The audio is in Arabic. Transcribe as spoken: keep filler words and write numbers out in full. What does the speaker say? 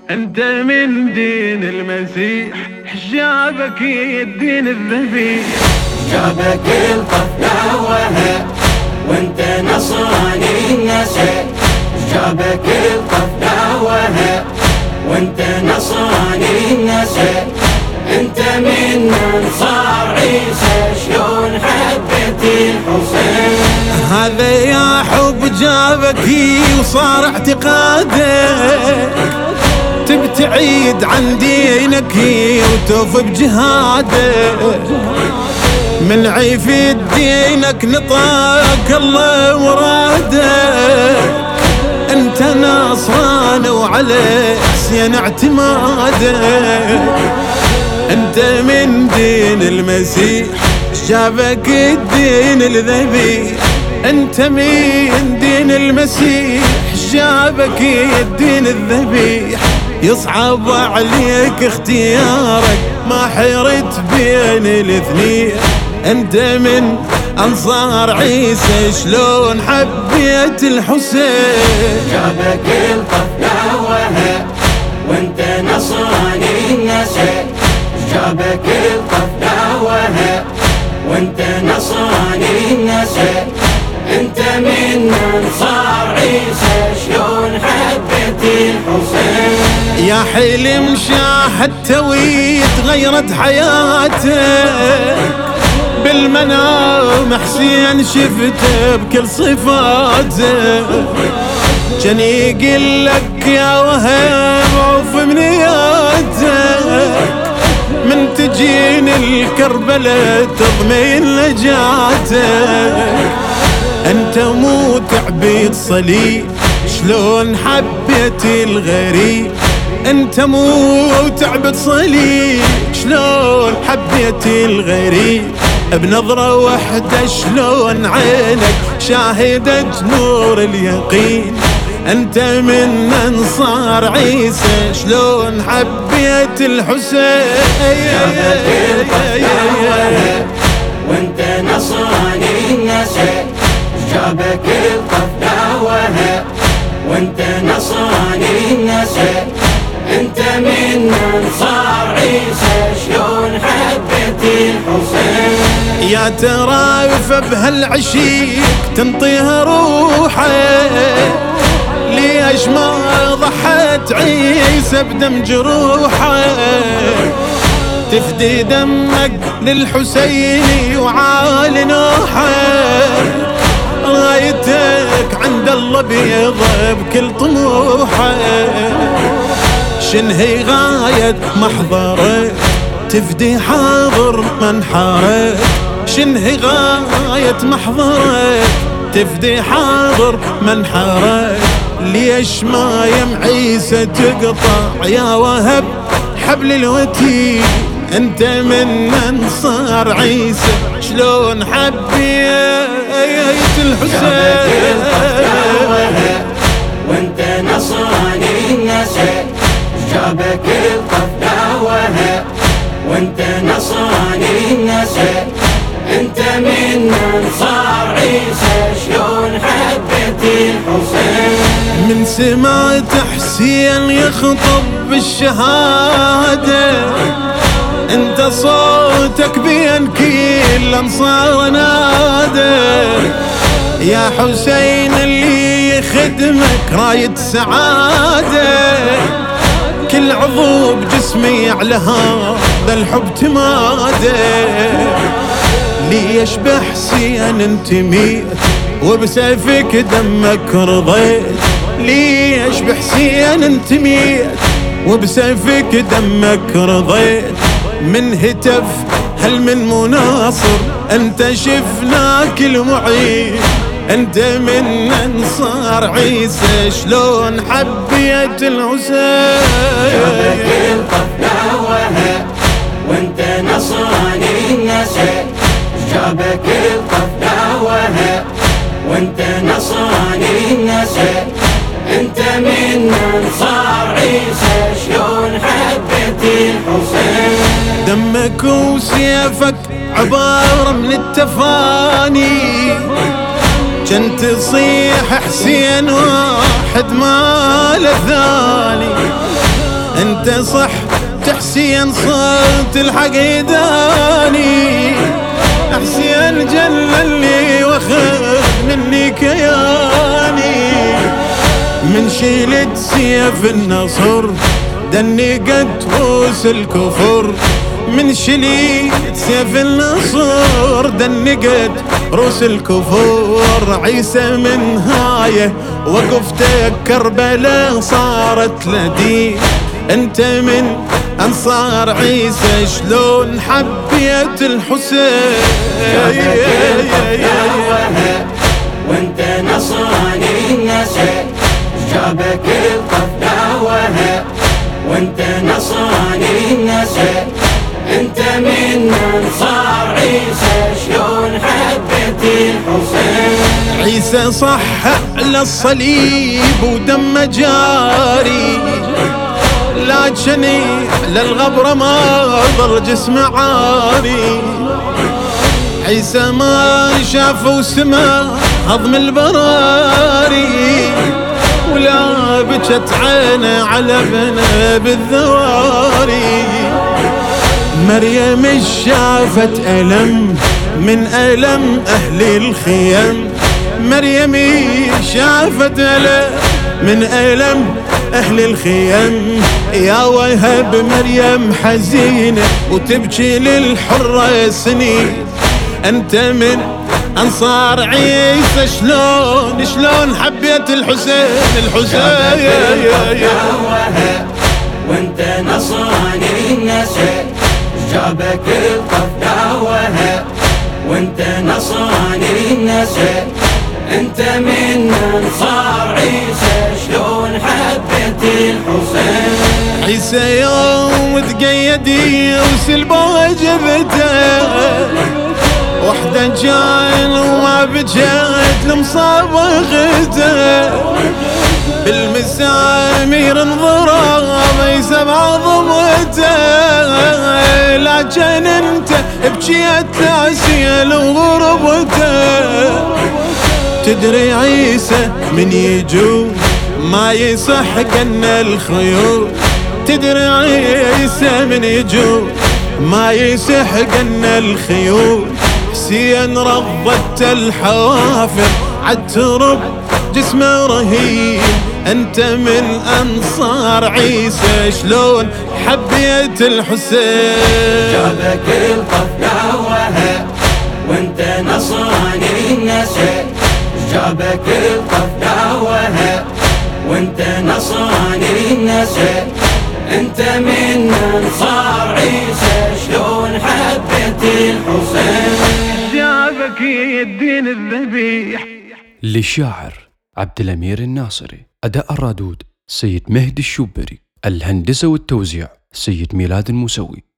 انت من دين المسيح، حجابك الدين الذبيح. جابك القفلة وهب وانت نصراني النسب. جابك القفلة وهب وانت نصراني النسب. انت من انصار عيسى شلون حبيت الحسين. هذا يا حب جابك وصار اعتقادك، تبتعيد عن دينك وتوف بجهادك. من عيف دينك نطاك الله مرادك. انت ناصران وعلى حسين اعتمادك. انت من دين المسيح، جابك الدين الذبيح. انت من دين المسيح، جابك الدين الذبيح. يصعب عليك اختيارك، ما حيرت بين الاثنين. انت من انصار عيسى شلون حبيت الحسين. جابك القفلة وهب وانت نصراني النسب. جابك القفلة وهب وانت نصراني النسب. انت من انصار عيسى شلون حبيت الحسين. يا حلم شاهدت وتغيرت حياتك، بالمنام حسين شفته بكل صفاته. كان يقول لك يا وهب عوف منياتك، من تجين الكربلة تضمين نجاتك. انت مو تعبيد صليب شلون حبيت الغريب. انت مو تعبد صليب شلون حبيت الغريب. بنظرة واحدة شلون عينك شاهدت نور اليقين. انت من انصار عيسى شلون حبيت الحسين. وانت نصراني النسب. جابك القفلة وهب وانت نصراني النسب. انت من انصار عيسى شلون حبيت الحسين. يا ترى بهالعشيق تنطيها روحك، ليش ما ضحت عيسى بدم جروحك. تفدي دمك للحسين وعالي نوحك. رايتك عند الله بيضة بكل طموحك. شنهي غاية محضرك تفدي حاضر منحرك. شنهي غاية محضرك تفدي حاضر منحرك. ليش ما يم عيسى تقطع يا وهب حبل الوتين. انت من انصار عيسى شلون حبيت الحسين. وانت نصراني النسب. جابك القفلة وهب وانت نصراني النسب. انت من انصار عيسى شلون حبيت الحسين. من سمعت حسين يخطب بالشهادة، انت صوتك بين كل انصار نادى. يا حسين اللي يخدمك راية سعادة. كل عضو بجسمي على هذا الحب تمادى. ليش بحسين انتميت وبسيفك دمك رضيت. ليش بحسين انتميت وبسيفك دمك رضيت. من هتف هل من مناصر انت شفناك المعين. انت من انصار عيسى شلون حبيت الحسين. جابك القفلة وهب وانت نصراني النسب. جابك القفلة وهب وانت نصراني النسب. انت من انصار عيسى شلون حبيت الحسين. دمك وسيفك عبارة من التفاني. كنت تصيح حسين واحد ما له ثاني. انت صح حسين صرت الحقيداني، حسين جللني واخذ مني كياني، من شيلت سيف النصر دنقت روس الكفر، من شليت سيف النصر دنقت روس الكفور. عيسى من هايه وقفتك كربلاء صارت لدي، انت من انصار عيسى شلون حبيت الحسين. وانت نصراني النساء جابك القف وهاب، وانت نصراني النساء انت من انصار عيسى شلون حبيت الحسين. عيسى صح على الصليب ودم جاري، لكني للغبرة ما ضل جسم عاري. عيسى ما شاف وسمع هضم البراري، ولا بكت عينه على ابنه بالذواري. مريم شافت ألم من ألم أهل الخيم، مريم شافت ألم من ألم أهل الخيم. يا وهب مريم حزينة وتبكي للحرة سنين، أنت من أنصار عيسى شلون شلون حبيت الحسين. الحسين وانت نصراني النساء جابك القف وهاب، وانت نصراني النساء انت من انصار عيسى شلون حبيت الحسين. عيسى يوم تقيد وسلبه جبته، وحده جاين وما بجيت لمصابغته، بالمسامير انضرب يسمع ضمته، لكن انت بجيت لعسيل وغربته. تدري عيسى من يجون ما يصح قنا الخيول، تدري عيسى من يجون ما يصح قنا الخيول. حسين رضت الحوافر عالترب جسمه رهيب، انت من انصار عيسى شلون حبيت الحسين. جابك القف وهاب، وانت نصراني النساء جابك القف وهاب، وانت نصراني النساء انت من انصار عيسى شلون حبيت الحسين. جابك الدين الذبيح. للشاعر عبد الأمير الناصري، أداء الرادود سيد مهدي الشوبري، الهندسة والتوزيع سيد ميلاد الموسوي.